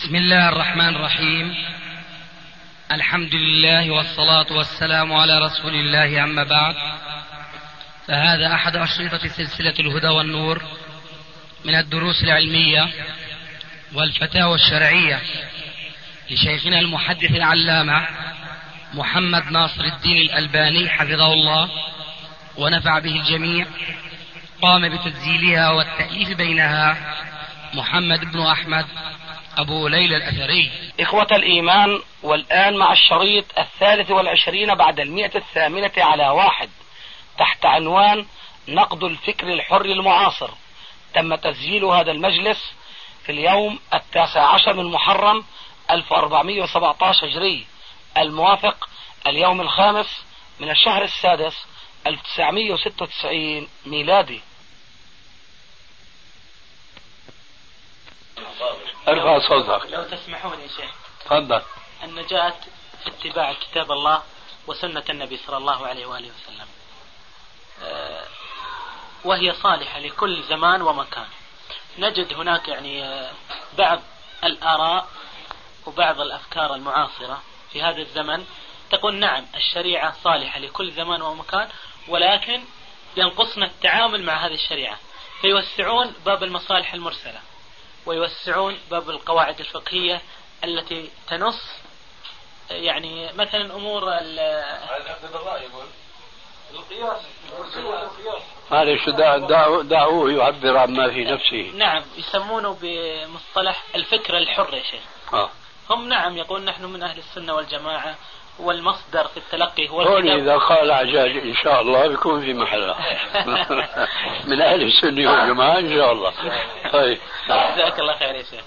بسم الله الرحمن الرحيم. الحمد لله والصلاة والسلام على رسول الله، أما بعد، فهذا أحد أشرطة سلسلة الهدى والنور من الدروس العلمية والفتاوى الشرعية لشيخنا المحدث العلامة محمد ناصر الدين الألباني حفظه الله ونفع به الجميع. قام بتسجيلها والتأليف بينها محمد بن أحمد أبو ليلى الأثري. إخوة الإيمان، والآن مع الشريط 23 بعد 108 تحت عنوان نقد الفكر الحر المعاصر. تم تسجيل هذا المجلس في اليوم 19 من محرم 1417 هجري، الموافق اليوم 5 من الشهر السادس 1996 ميلادي. ارفع صوتك لو تسمحون يا شيخ. تفضل. النجاة في اتباع كتاب الله وسنة النبي صلى الله عليه وآله وسلم، وهي صالحة لكل زمان ومكان. نجد هناك بعض الآراء وبعض الأفكار المعاصرة في هذا الزمن تقول نعم الشريعة صالحة لكل زمان ومكان، ولكن ينقصنا التعامل مع هذه الشريعة، فيوسعون باب المصالح المرسلة ويوسعون باب القواعد الفقهية التي تنص مثلا أمور هذا شو دعوه يعبر عما في نفسه. نعم، يسمونه بمصطلح الفكر الحر يا شيخ. هم نعم يقول نحن من أهل السنة والجماعة، والمصدر في التلقي هو الكتاب. إذا قال عجاج إن شاء الله بيكون في محله من أهل السنة والجماعة إن شاء الله. طيب، جزاك الله خير يا شيخ.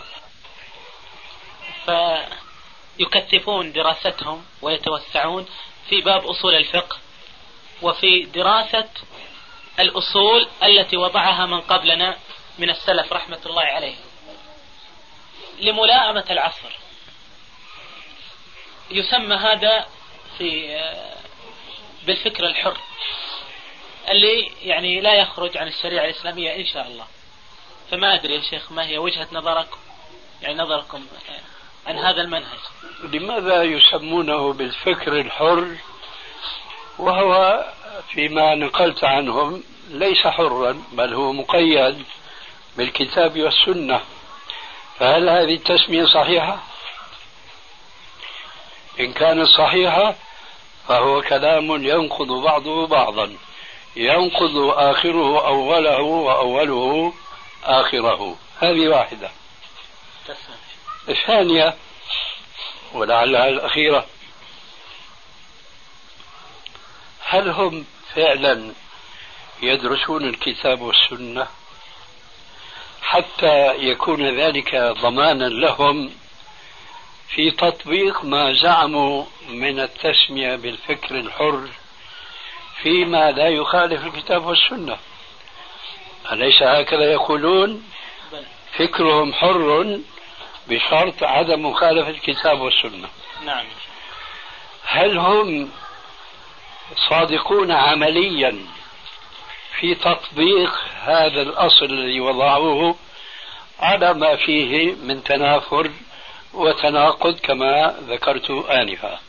فيكثفون دراستهم ويتوسعون في باب أصول الفقه وفي دراسة الأصول التي وضعها من قبلنا من السلف رحمة الله عليه لملائمة العصر. يسمى هذا بالفكر الحر اللي لا يخرج عن الشريعة الإسلامية إن شاء الله. فما أدري يا شيخ ما هي وجهة نظركم عن هذا المنهج؟ لماذا يسمونه بالفكر الحر وهو فيما نقلت عنهم ليس حرا، بل هو مقيد بالكتاب والسنة؟ فهل هذه التسمية صحيحة؟ إن كانت صحيحة فهو كلام ينقض بعضه بعضا، ينقض آخره أوله وأوله آخره. هذه واحدة. الثانية ولعلها الأخيرة، هل هم فعلا يدرسون الكتاب والسنة حتى يكون ذلك ضمانا لهم في تطبيق ما زعموا من التسمية بالفكر الحر فيما لا يخالف الكتاب والسنة؟ أليس هكذا يقولون؟ فكرهم حر بشرط عدم مخالفة الكتاب والسنة. نعم. هل هم صادقون عمليا في تطبيق هذا الأصل الذي وضعوه على ما فيه من تنافر وتناقض كما ذكرت آنفا؟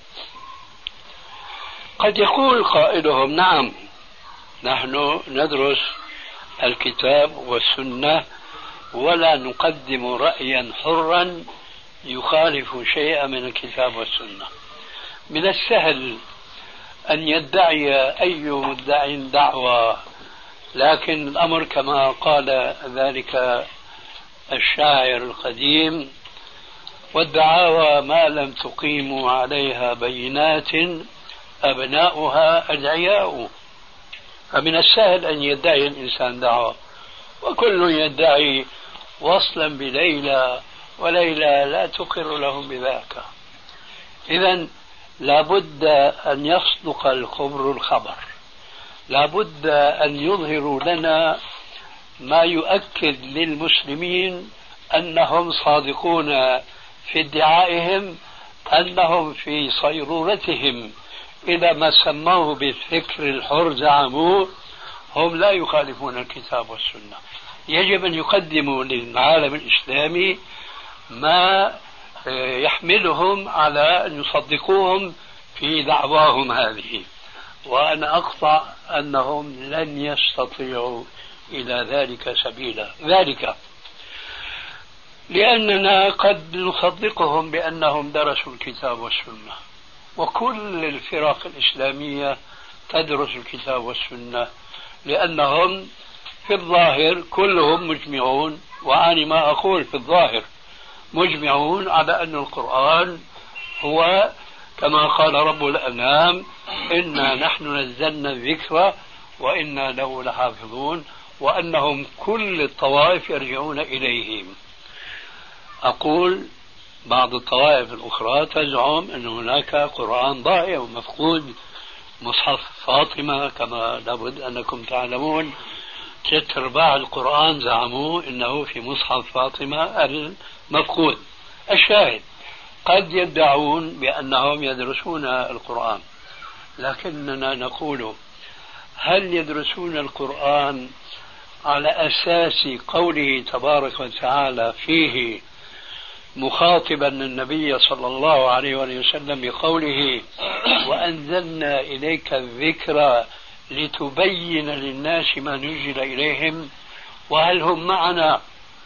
قد يقول قائلهم نعم نحن ندرس الكتاب والسنة ولا نقدم رأيا حرا يخالف شيئا من الكتاب والسنة. من السهل أن يدعي أي مدعي دعوة، لكن الأمر كما قال ذلك الشاعر القديم: والدعاوى ما لم تقيموا عليها بينات أبناؤها أدعياء. فمن السهل أن يدعي الإنسان دعوة، وكل يدعي وصلا بليلى وليلى لا تقر لهم بذاك. إذن لابد أن يصدق الخبر الخبر، لابد أن يظهروا لنا ما يؤكد للمسلمين أنهم صادقون في ادعائهم أنهم في صيرورتهم إذا ما سموه بالفكر الحر زعموه هم لا يخالفون الكتاب والسنة. يجب أن يقدموا للعالم الإسلامي ما يحملهم على أن يصدقوهم في دعواهم هذه، وأنا أقطع أنهم لن يستطيعوا إلى ذلك سبيلا. ذلك لأننا قد نصدقهم بأنهم درسوا الكتاب والسنة، وكل الفرق الإسلامية تدرس الكتاب والسنة، لأنهم في الظاهر كلهم مجمعون، وأنا ما أقول في الظاهر مجمعون على أن القرآن هو كما قال رب الأنام: إنا نحن نزلنا الذكر وإنا له لحافظون، وأنهم كل الطوائف يرجعون إليهم. أقول بعض الطوائف الأخرى تزعم أن هناك قرآن ضائع ومفقود، مصحف فاطمة كما لابد أنكم تعلمون 3/4 القرآن زعموا أنه في مصحف فاطمة المفقود. الشاهد قد يدعون بأنهم يدرسون القرآن، لكننا نقول: هل يدرسون القرآن على أساس قوله تبارك وتعالى فيه مخاطبا النبي صلى الله عليه وسلم بقوله: وأنزلنا إليك الذكر لتبين للناس ما نزل إليهم؟ وهل هم معنا،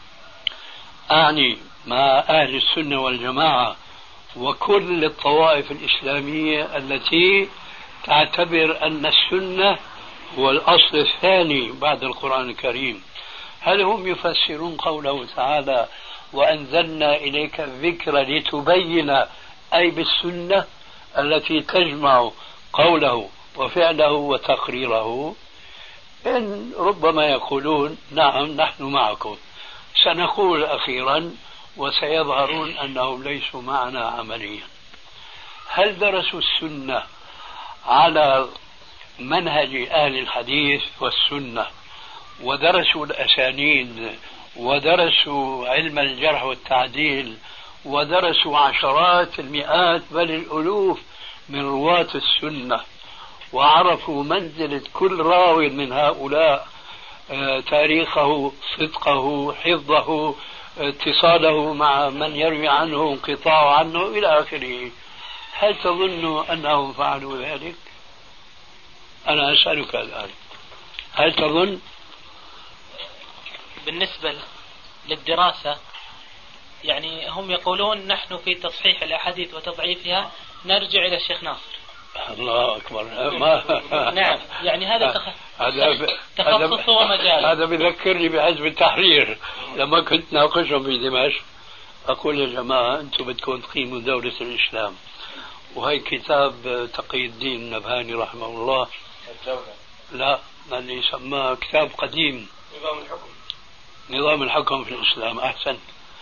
أعني مع أهل السنة والجماعة وكل الطوائف الإسلامية التي تعتبر أن السنة هو الأصل الثاني بعد القرآن الكريم، هل هم يفسرون قوله تعالى: وأنزلنا إليك الذكر لتبين، أي بالسنة التي تجمع قوله وفعله وتقريره؟ إن ربما يقولون: نعم نحن معكم. سنقول أخيرا وسيظهرون أنهم ليسوا معنا عمليا. هل درسوا السنة على منهج أهل الحديث والسنة، ودرسوا الأسانيد، ودرسوا علم الجرح والتعديل، ودرسوا عشرات المئات بل الألوف من رواة السنة، وعرفوا منزلة كل راو من هؤلاء، تاريخه، صدقه، حفظه، اتصاله مع من يروي عنه، انقطاع عنه إلى آخره؟ هل تظن أنهم فعلوا ذلك؟ أنا أسألك الآن، هل تظن؟ بالنسبة للدراسة يعني هم يقولون نحن في تصحيح الأحاديث وتضعيفها نرجع إلى الشيخ ناصر. الله أكبر. نعم، يعني هذا تخصصه ومجاله. هذا بذكرني بحزب التحرير لما كنت ناقشهم في دمشق، أقول: يا جماعة أنتم بدكم تقيموا دولة الإسلام، وهي كتاب تقي الدين النبهاني رحمه الله، لا اللي يسمى كتاب قديم، نظام الحكم في الإسلام، أحسن،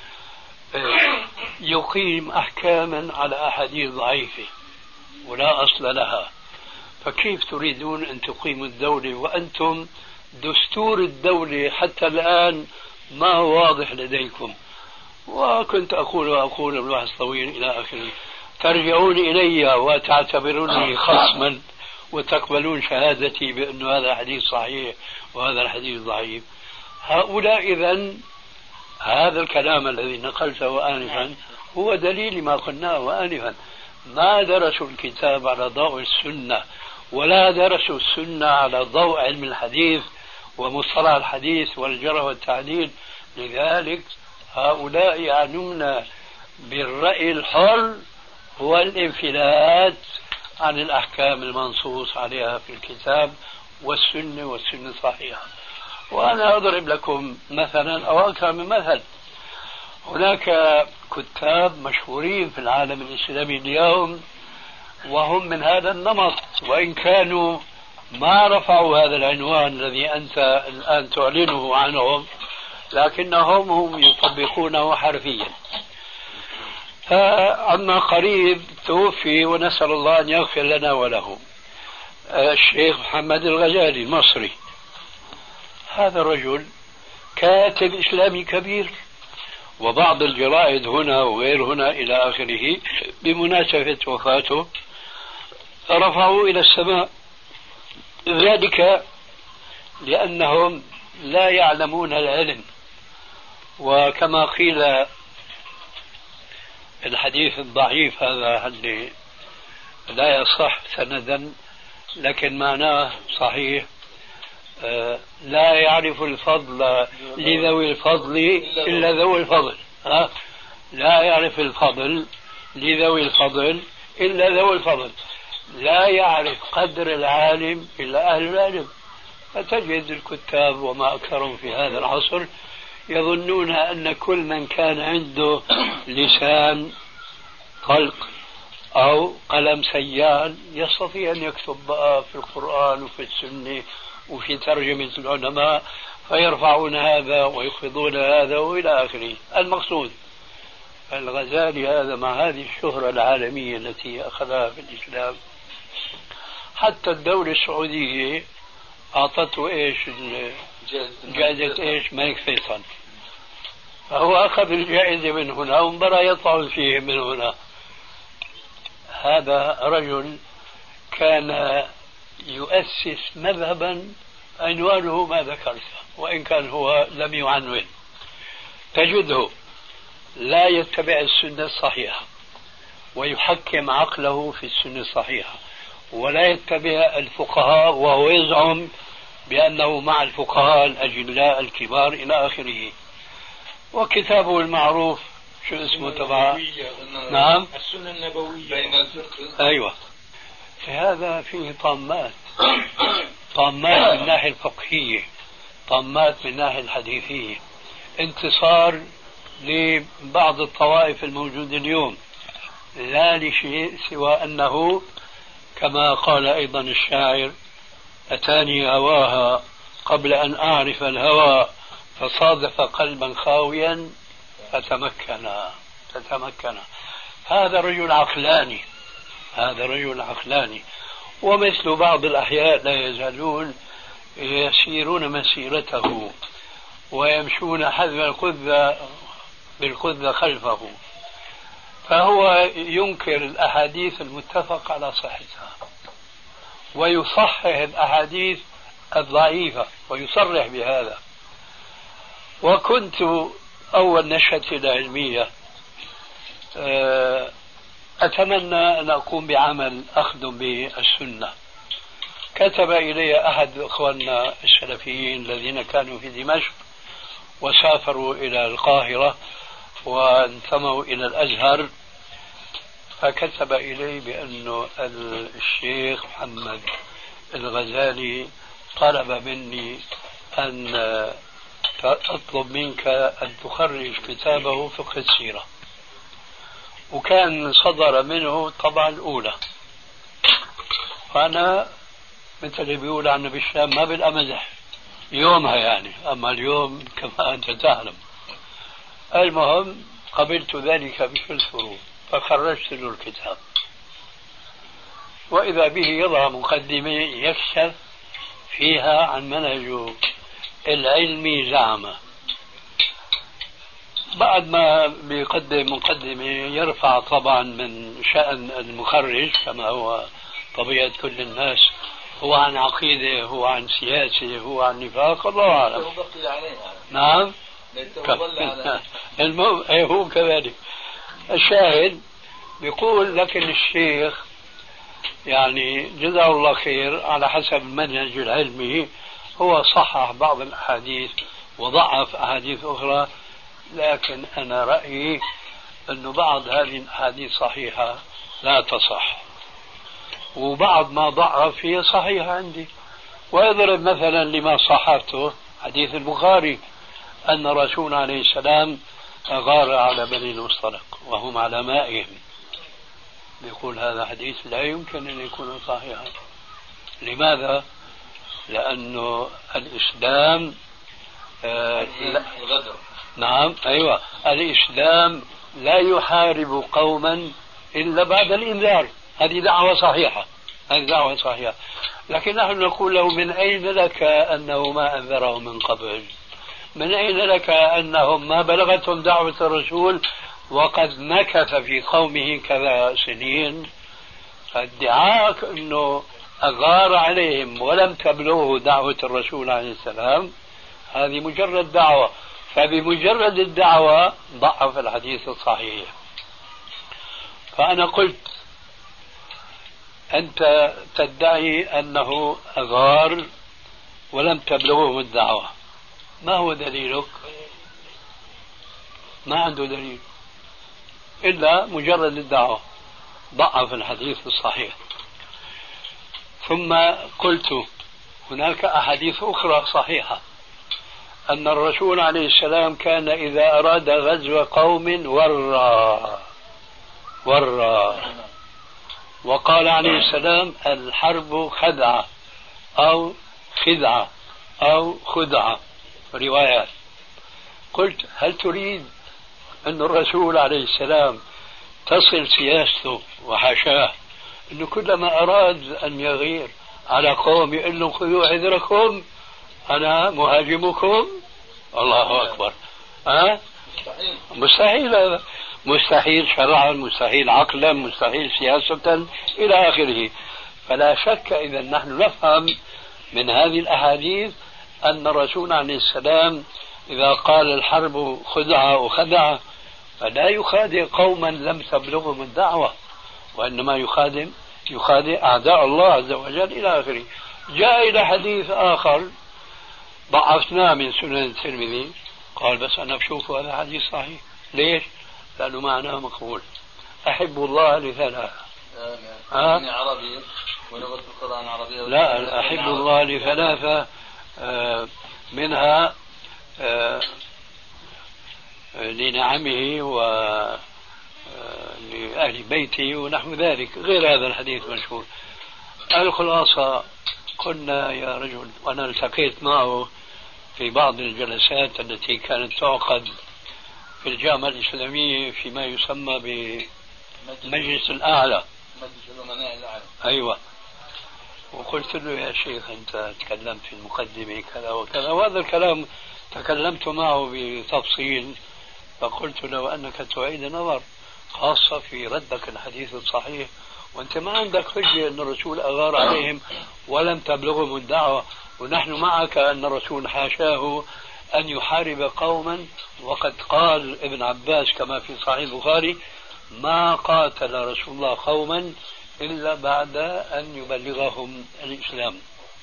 يقيم أحكاما على أحاديث ضعيفة ولا أصل لها. فكيف تريدون أن تقيموا الدولة وأنتم دستور الدولة حتى الآن ما هو واضح لديكم؟ وكنت أقول البحث طويل إلى آخره. ترجعون إلي وتعتبروني خصما وتقبلون شهادتي بأن هذا حديث صحيح وهذا الحديث ضعيف. هؤلاء إذن هذا الكلام الذي نقلته آنفا هو دليل ما قلناه آنفا. ما درسوا الكتاب على ضوء السنة، ولا درسوا السنة على ضوء علم الحديث ومصطلح الحديث والجرح والتعديل. لذلك هؤلاء يعنون بالرأي الحر هو الانفلات عن الأحكام المنصوص عليها في الكتاب والسنة الصحيحة. وأنا أضرب لكم مثلا أو أكثر من مثل. هناك كتاب مشهورين في العالم الإسلامي اليوم وهم من هذا النمط، وإن كانوا ما رفعوا هذا العنوان الذي أنت الآن تعلنه عنهم، لكنهم هم يطبقونه حرفيا. عما قريب توفي، ونسأل الله أن يغفر لنا وله، الشيخ محمد الغزالي المصري. هذا الرجل كاتب إسلامي كبير، وبعض الجرائد هنا وغير هنا إلى آخره بمناسبة وفاته رفعوا إلى السماء، ذلك لأنهم لا يعلمون العلم. وكما قيل الحديث الضعيف هذا اللي لا يصح سندا لكن معناه صحيح، لا يعرف الفضل لذوي الفضل إلا ذوي الفضل. لا يعرف الفضل لذوي الفضل إلا ذوي الفضل، لا يعرف قدر العالم إلا أهل العلم. فتجد الكتاب وما أكثرهم في هذا العصر يظنون أن كل من كان عنده لسان طلق أو قلم سيال يستطيع أن يكتب بقى في القرآن وفي السنة وفي ترجمة العلماء، فيرفعون هذا ويخفضون هذا وإلى آخره. المقصود الغزالي هذا مع هذه الشهرة العالمية التي أخذها في الإسلام، حتى الدولة السعودية أعطته إيش جائزة إيش ملك فيصل، فهو أخذ الجائزة من هنا وانبرى يطعن فيه من هنا. هذا رجل كان يؤسس مذهبا عنوانه ما ذكرته، وإن كان هو لم يعنون. تجده لا يتبع السنة الصحيحة ويحكم عقله في السنة الصحيحة، ولا يتبع الفقهاء وهو يزعم بأنه مع الفقهاء الأجلاء الكبار إلى آخره. وكتابه المعروف شو اسمه تبع؟ نعم، السنة النبوية بين الفقه. أيوة. هذا فيه طامات، طامات من الناحية الفقهية، طامات من الناحية الحديثية، انتصار لبعض الطوائف الموجودة اليوم، لا لشيء سوى أنه كما قال أيضا الشاعر: أتاني هواها قبل أن أعرف الهوى فصادف قلبا خاويا فتمكن. هذا رجل عقلاني، هذا رجل عقلاني. ومثل بعض الأحياء لا يزالون يسيرون مسيرته ويمشون حذو القذة بالقذة خلفه، فهو ينكر الأحاديث المتفق على صحتها ويصحح الأحاديث الضعيفة ويصرح بهذا. وكنت أول نشأتي العلمية أتمنى أن أقوم بعمل أخدم به السنة. كتب إلي أحد أخواننا السلفيين الذين كانوا في دمشق وسافروا إلى القاهرة وانتموا إلى الأزهر، فكتب إلي بأن الشيخ محمد الغزالي طلب مني أن أطلب منك أن تخرج كتابه فقه السيرة، وكان صدر منه الطبعة الأولى. فأنا مثل اللي بيقول عنا بالشام ما بالأمزح يومها يعني، أما اليوم كما أنت تعلم. المهم قبلت ذلك بكل سرور فخرجت له الكتاب، وإذا به يضع مقدمة يكشف فيها عن منهجه العلمي زعمه. بعد ما بيقدم مقدمة يرفع طبعا من شأن المخرج كما هو طبيعة كل الناس، هو عن عقيدة، هو عن سياسة، هو عن نفاق، الله أعلم. نعم المهم هو كذلك. الشاهد بيقول لكن الشيخ يعني جزاه الله خير على حسب المنهج العلمي هو صحح بعض الأحاديث وضعف أحاديث أخرى، لكن أنا رأيي أن بعض هذه الأحاديث صحيحة لا تصح، وبعض ما ضعف هي صحيحة عندي. ويضرب مثلا لما صححته حديث البخاري أن الرسول عليه السلام غار على بني المصطلق وهم على مائهم. يقول هذا حديث لا يمكن أن يكون صحيحا. لماذا؟ لأنه الإسلام نعم أيوة، الإسلام لا يحارب قوما إلا بعد الإنذار. هذه دعوة صحيحة، هذه دعوة صحيحة. لكن نحن نقول له من أين لك أنه ما أنذرهم من قبل؟ من أين لك أنهم ما بلغتهم دعوة الرسول وقد مكث في قومه كذا سنين؟ فادعاء أنه أغار عليهم ولم تبلغه دعوة الرسول عليه السلام هذه مجرد دعوة، فبمجرد الدعوة ضعف الحديث الصحيح. فأنا قلت أنت تدعي أنه أغار ولم تبلغهم الدعوة، ما هو دليلك؟ ما عنده دليل إلا مجرد الدعوة، ضعف الحديث الصحيح. ثم قلت هناك أحاديث أخرى صحيحة أن الرسول عليه السلام كان إذا أراد غزو قوم ورى وقال عليه السلام الحرب خدعة أو خدعة أو خدعة روايات. قلت هل تريد أن الرسول عليه السلام تصل سياسته وحاشاه أنه كلما أراد أن يغير على قوم يقول لهم خذوا حذركم أنا مهاجمكم؟ الله أكبر. مستحيل هذا، مستحيل شرعا، مستحيل عقلا، مستحيل سياسة إلى آخره. فلا شك إذا نحن نفهم من هذه الأحاديث أن الرسول عليه السلام إذا قال الحرب خدعة وخدعة فلا يخادع قوما لم تبلغهم الدعوة، وإنما يخادع أعداء الله عز وجل إلى آخره. جاء إلى حديث آخر ضعفناه من سنن الترمذي، قال بس أنا بشوف هذا حديث صحيح. ليش؟ لأنه معناه مقبول. أحب الله لثلاثة. عربي ولغة القرآن عربية. لا، أحب الله لثلاثة، منها لنعمه ولأهل بيته ونحو ذلك، غير هذا الحديث مشهور. الخلاصة قلنا يا رجل، وأنا التقيت معه في بعض الجلسات التي كانت تعقد في الجامعة الإسلامية فيما يسمى بمجلس الأعلى، مجلس الأمناء الأعلى. أيوة. وقلت له يا شيخ أنت تكلمت في المقدمة كذا وكذا، وهذا الكلام تكلمت معه بتفصيل، فقلت له أنك تعيد النظر خاصة في ردك الحديث الصحيح، وأنت ما عندك حجة أن الرسول أغار عليهم ولم تبلغهم الدعوة، ونحن معك أن الرسول حاشاه أن يحارب قوما، وقد قال ابن عباس كما في صحيح البخاري ما قاتل رسول الله قوما إلا بعد أن يبلغهم الإسلام.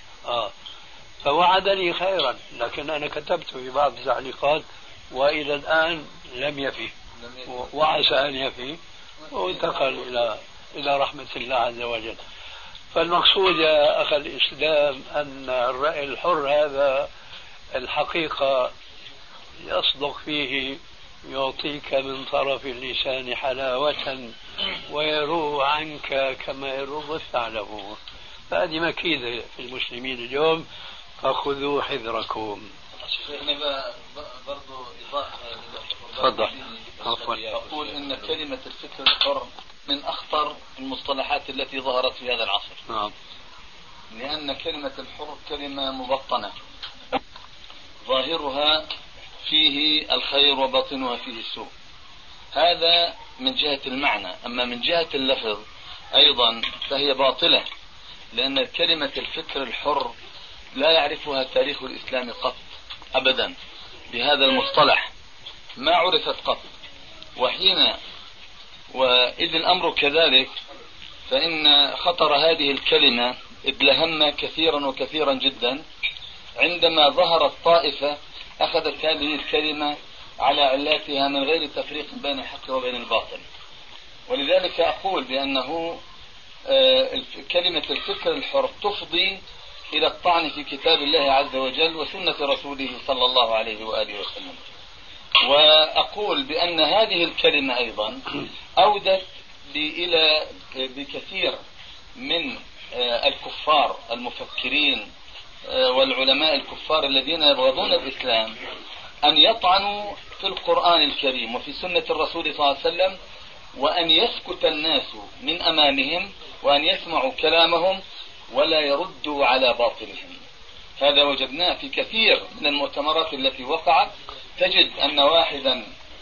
فوعدني خيرا، لكن أنا كتبت في بعض التعليقات وإلى الآن لم يفي، وعسى أن يفي، وانتقل إلى رحمة الله عز وجل. فالمقصود يا أخي الإسلام أن الرأي الحر هذا الحقيقة يصدق فيه، يعطيك من طرف اللسان حلاوة ويروح عنك كما يروح الثعلب. فهذه مكيدة في المسلمين اليوم، فخذوا حذركم. برضو تفضل. أقول إن كلمة الفكر الحر من أخطر المصطلحات التي ظهرت في هذا العصر. نعم. لأن كلمة الحر كلمة مبطنة، ظاهرها فيه الخير وباطنها فيه السوء. هذا من جهة المعنى. أما من جهة اللفظ أيضا فهي باطلة، لأن كلمة الفكر الحر لا يعرفها تاريخ الإسلام قط أبدا بهذا المصطلح، ما عرفت قط. وإذ الأمر كذلك فإن خطر هذه الكلمة ادلهم كثيرا وكثيرا جدا عندما ظهرت طائفة أخذت هذه الكلمة على علاتها من غير تفريق بين الحق وبين الباطل. ولذلك أقول بأنه كلمة الفكر الحر تفضي إلى الطعن في كتاب الله عز وجل وسنة رسوله صلى الله عليه وآله وسلم. وأقول بأن هذه الكلمة أيضا أودت إلى بكثير من الكفار المفكرين والعلماء الكفار الذين يبغضون الإسلام أن يطعنوا في القرآن الكريم وفي سنة الرسول صلى الله عليه وسلم، وأن يسكت الناس من أمامهم وأن يسمعوا كلامهم ولا يردوا على باطلهم. هذا وجدناه في كثير من المؤتمرات التي وقعت. تجد أن واحدا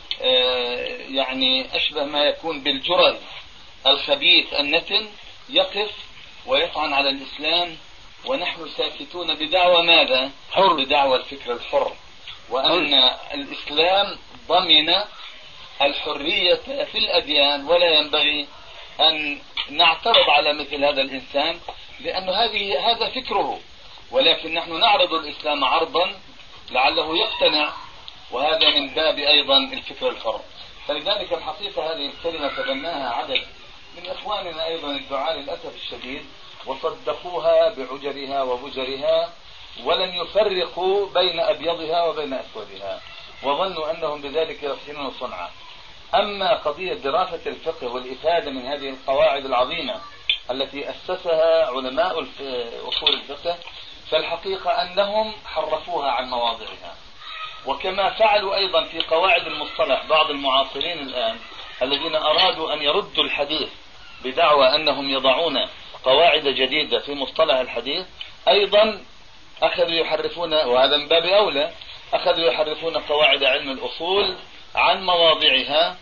يعني أشبه ما يكون بالجرذ الخبيث النتن يقف ويطعن على الإسلام، ونحن ساكتون بدعوى ماذا؟ بدعوى الفكر الحر، وأن الإسلام ضمن الحرية في الأديان، ولا ينبغي أن نعترض على مثل هذا الإنسان، لأن هذا فكره، ولكن نحن نعرض الإسلام عرضا لعله يقتنع، وهذا من باب أيضا الفكر الحر. فلذلك الحقيقة هذه الكلمة تبناها عدد من إخواننا أيضا الدعاء للأسف الشديد، وصدقوها بعجرها وبجرها، ولم يفرقوا بين أبيضها وبين أسودها، وظنوا أنهم بذلك يحسنون صنعا. أما قضية دراسة الفقه والإفادة من هذه القواعد العظيمة التي أسسها علماء أصول الفقه، فالحقيقة أنهم حرفوها عن مواضعها. وكما فعلوا أيضا في قواعد المصطلح بعض المعاصرين الآن الذين أرادوا أن يردوا الحديث بدعوى أنهم يضعون قواعد جديدة في مصطلح الحديث، أيضا أخذوا يحرفون، وهذا من باب أولى، أخذوا يحرفون قواعد علم الأصول عن مواضعها،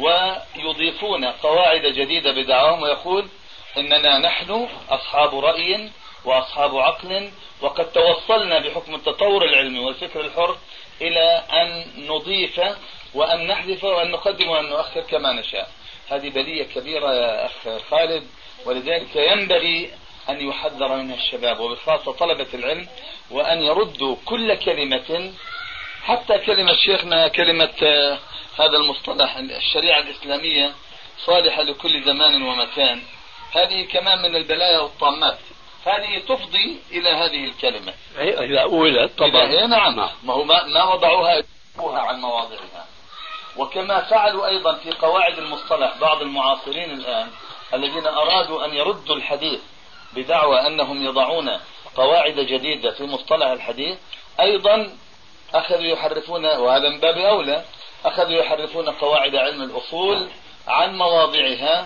ويضيفون قواعد جديدة بدعواهم، ويقول إننا نحن أصحاب رأي وأصحاب عقل، وقد توصلنا بحكم التطور العلمي والفكر الحر إلى أن نضيف وأن نحذف وأن نقدم وأن نؤخر كما نشاء. هذه بلية كبيرة يا أخ خالد، ولذلك ينبغي أن يحذر منها الشباب وبخاصة طلبة العلم، وأن يردوا كل كلمة، حتى كلمة شيخنا كلمة هذا المصطلح الشريعة الإسلامية صالحة لكل زمان ومكان، هذه كمان من البلايا والطامات، هذه تفضي إلى هذه الكلمة إذا أولت طبعا. نعم، ما هو ما وضعوها عن مواضعها. وكما فعلوا أيضا في قواعد المصطلح بعض المعاصرين الآن الذين أرادوا أن يردوا الحديث بدعوى أنهم يضعون قواعد جديدة في مصطلح الحديث، أيضا أخذوا يحرفون، وهذا من باب أولى، أخذوا يحرفون قواعد علم الأصول عن مواضعها،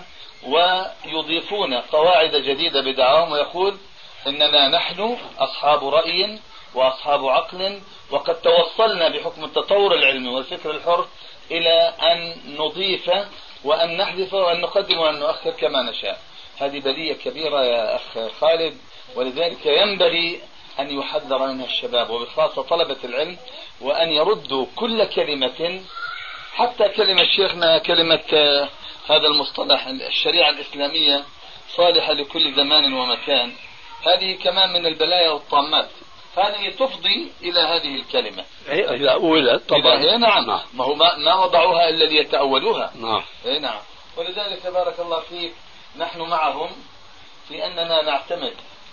ويضيفون قواعد جديدة بدعواهم، ويقول إننا نحن أصحاب رأي وأصحاب عقل، وقد توصلنا بحكم التطور العلمي والفكر الحر إلى أن نضيف وأن نحذف وأن نقدم وأن نؤخر كما نشاء. هذه بلية كبيرة يا أخ خالد، ولذلك ينبغي أن يحذر منها الشباب وبخاصة طلبة العلم، وأن يردوا كل كلمة، حتى كلمة شيخنا كلمة هذا المصطلح الشريعة الإسلامية صالحة لكل زمان ومكان، هذه كمان من البلايا والطامات، هذه تفضي إلى هذه الكلمة إذا أولت طبعا. نعم، ما هو ما وضعوها إلا ليتأولوها. نعم. نعم. ولذلك بارك الله فيك نحن معهم في أننا نعتمد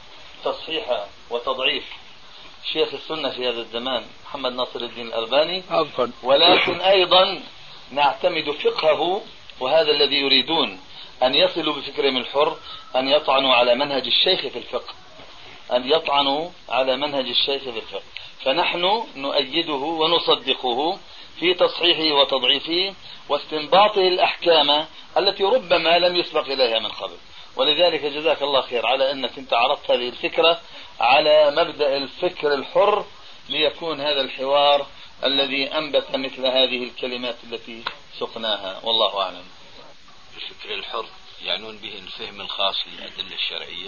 تصحيح وتضعيف شيخ السنة في هذا الزمان محمد ناصر الدين الألباني، ولكن أيضا نعتمد فقهه، وهذا الذي يريدون أن يصلوا بفكرهم الحر أن يطعنوا على منهج الشيخ في الفقه، أن يطعنوا على منهج الشيخ في الفقه، فنحن نؤيده ونصدقه في تصحيحه وتضعيفه واستنباطه الأحكام التي ربما لم يسبق إليها من قبل. ولذلك جزاك الله خير على أنك أنت عرضت هذه الفكرة على مبدأ الفكر الحر، ليكون هذا الحوار الذي أنبت مثل هذه الكلمات التي سقناها، والله أعلم. الفكر الحر يعنون به الفهم الخاص للأدلة الشرعية.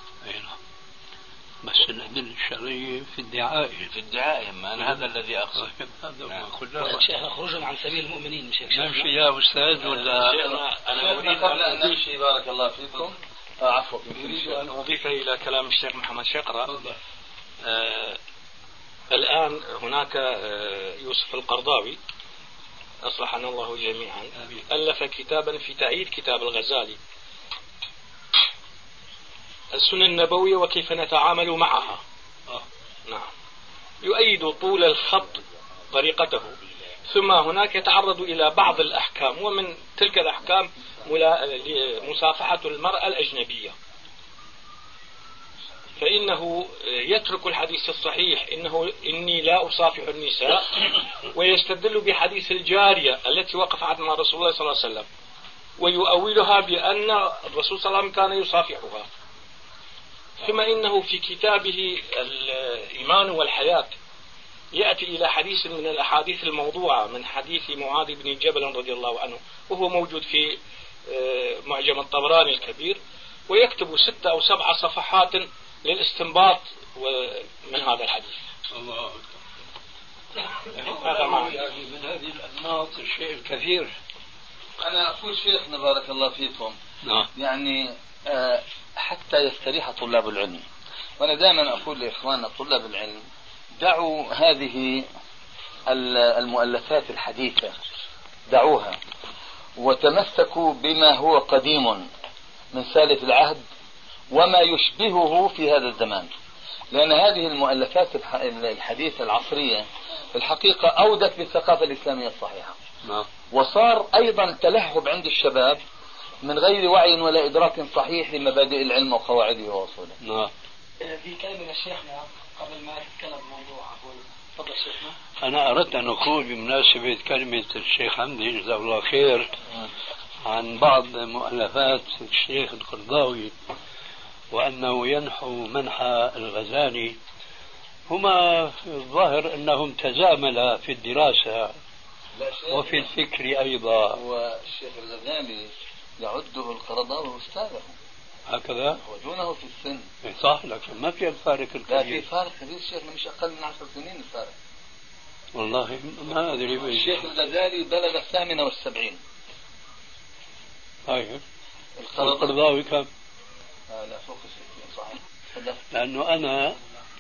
بس الأدلة الشرعية في الدعاء ما هذا الذي أقصد. هذا شيخنا خروجا عن سبيل المؤمنين مش هيك؟ نمشي يا أستاذ ولا أنا أريد قبل أن نمشي بارك الله فيكم عفوا أريد أن أضيف إلى كلام الشيخ محمد شقرة. الآن هناك يوسف القرضاوي أصلحنا الله جميعا ألف كتابا في تأييد كتاب الغزالي السنة النبوية وكيف نتعامل معها. نعم، يؤيد طول الخط طريقته، ثم هناك يتعرض إلى بعض الأحكام، ومن تلك الأحكام مصافحة المرأة الأجنبية، فإنه يترك الحديث الصحيح إني لا أصافح النساء، ويستدل بحديث الجارية التي وقفت مع رسول الله صلى الله عليه وسلم، ويؤولها بأن الرسول صلى الله عليه وسلم كان يصافحها. ثم إنه في كتابه الإيمان والحياة يأتي إلى حديث من الأحاديث الموضوعة من حديث معاذ بن جبل رضي الله عنه، وهو موجود في معجم الطبراني الكبير، ويكتب 6 أو 7 صفحات للاستنباط من هذا الحديث. الله هذا معنى من هذه الأنماط الشيء الكثير أنا أقول شيخنا بارك الله فيكم يعني حتى يستريح طلاب العلم، وأنا دائما أقول لإخواننا طلاب العلم دعوا هذه المؤلفات الحديثة، دعوها وتمسكوا بما هو قديم من سالف العهد وما يشبهه في هذا الزمان، لأن هذه المؤلفات الحديثة العصرية في الحقيقة أودت بالثقافة الإسلامية الصحيحة، وصار أيضا تلهب عند الشباب من غير وعي ولا إدراك صحيح لمبادئ العلم وقواعده وأصوله. في كلمة شيخنا قبل ما تتكلم الموضوع، أقول تفضل شيخنا. أنا أردت أن أقول بمناسبة كلمة الشيخ حمدي جزاه الله خير عن بعض مؤلفات الشيخ القرضاوي وأنه ينحو منحى الغزالي، هما في الظاهر أنهم تزاملا في الدراسة وفي الفكر أيضا. والشيخ الغزالي يعده القرضاوي أستاذه هكذا ودونه في السن. صح، لكن ما في الفارق الكبير. لا في فارق كبير شيخنا، مش أقل من 10 سنين الفارق. والله ما أدري. الشيخ الغزالي بلغ 78. طيب القرضاوي كم؟ لا فوق 60 صحيح. لأنه أنا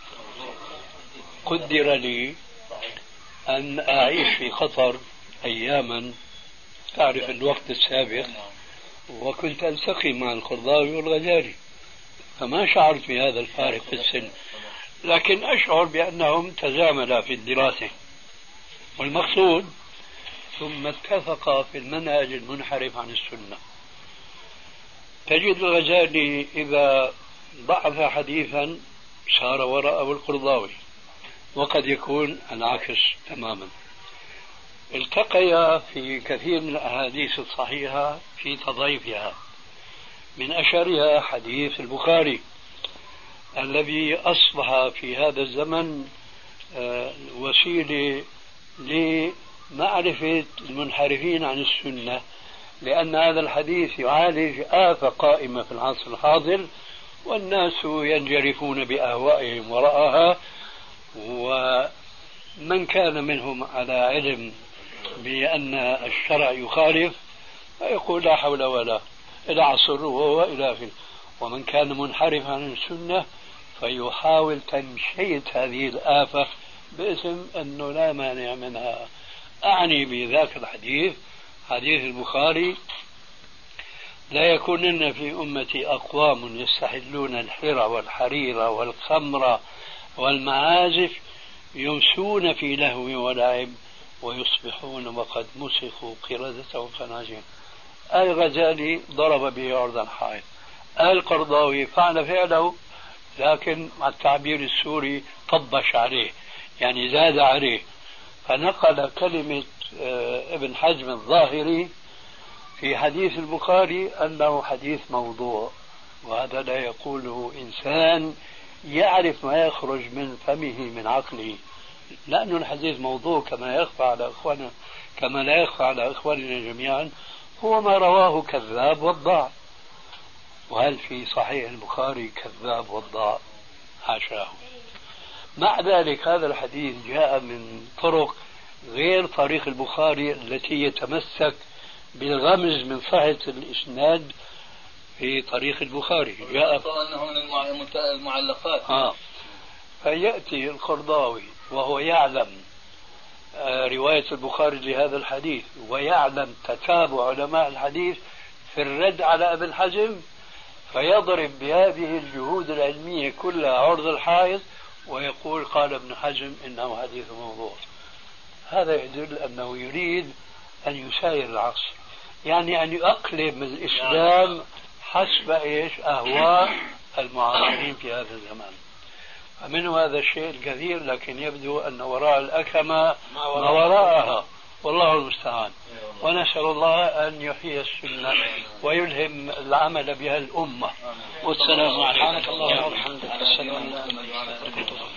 قدر لي أن أعيش في قطر أياما، تعرف الوقت السابق، وكنت ألتقي مع القرضاوي والغزالي، فما شعرت بهذا الفارق في السن، لكن أشعر بأنهم تزاملا في الدراسة والمقصود، ثم اتفقا في المنهج المنحرف عن السنة. تجد الغزالي إذا ضعف حديثا صار وراءه القرضاوي، وقد يكون العكس تماما. التقيا في كثير من الأحاديث الصحيحة في تضعيفها، من أشهرها حديث البخاري الذي أصبح في هذا الزمن وسيلة لمعرفة المنحرفين عن السنة، لأن هذا الحديث يعالج آفة قائمة في العصر الحاضر، والناس ينجرفون بأهوائهم وراءها، ومن كان منهم على علم بأن الشرع يخالف فيقول لا حول ولا إلى عصر وإلى آخره، ومن كان منحرفا عن السنة فيحاول تمشية هذه الآفة باسم أنه لا مانع منها. أعني بذاك الحديث حديث البخاري: لا يكونن في أمتي أقوام يستحلون الحر والحرير والخمر والمعازف يمسون في لهو ولعب ويصبحون وقد مسخوا قردة وخنازير. الغزالي ضرب به عرض الحائط، القرضاوي فعل فعله، لكن مع التعبير السوري طبش عليه، يعني زاد عليه، فنقل كلمة ابن حزم الظاهري في حديث البخاري أنه حديث موضوع، وهذا لا يقوله إنسان يعرف ما يخرج من فمه من عقله، لأن الحديث موضوع كما يخفى على إخواننا، كما لا يخفى على إخواننا جميعا، هو ما رواه كذاب وضاع. وهل في صحيح البخاري كذاب وضاع؟ حاشاه. مع ذلك هذا الحديث جاء من طرق غير طريق البخاري التي يتمسك بالغمز من صحة الإسناد في طريق البخاري، جاء أنه من المعلقات. فيأتي القرضاوي وهو يعلم رواية البخاري لهذا الحديث، ويعلم تتابع علماء الحديث في الرد على ابن حزم، فيضرب بهذه الجهود العلمية كلها عرض الحائط ويقول قال ابن حزم إنه حديث موضوع. هذا يدل أنه يريد أن يساير العصر، يعني أن يقلب الإسلام حسب أهواء المعاصرين في هذا الزمان. فمنه هذا الشيء الكثير، لكن يبدو أن وراء الأكمة ما وراءها، والله المستعان. ونسأل الله أن يحيي السنة ويلهم العمل بها الأمة. والسلام عليكم. سبحانك اللهم وبحمدك.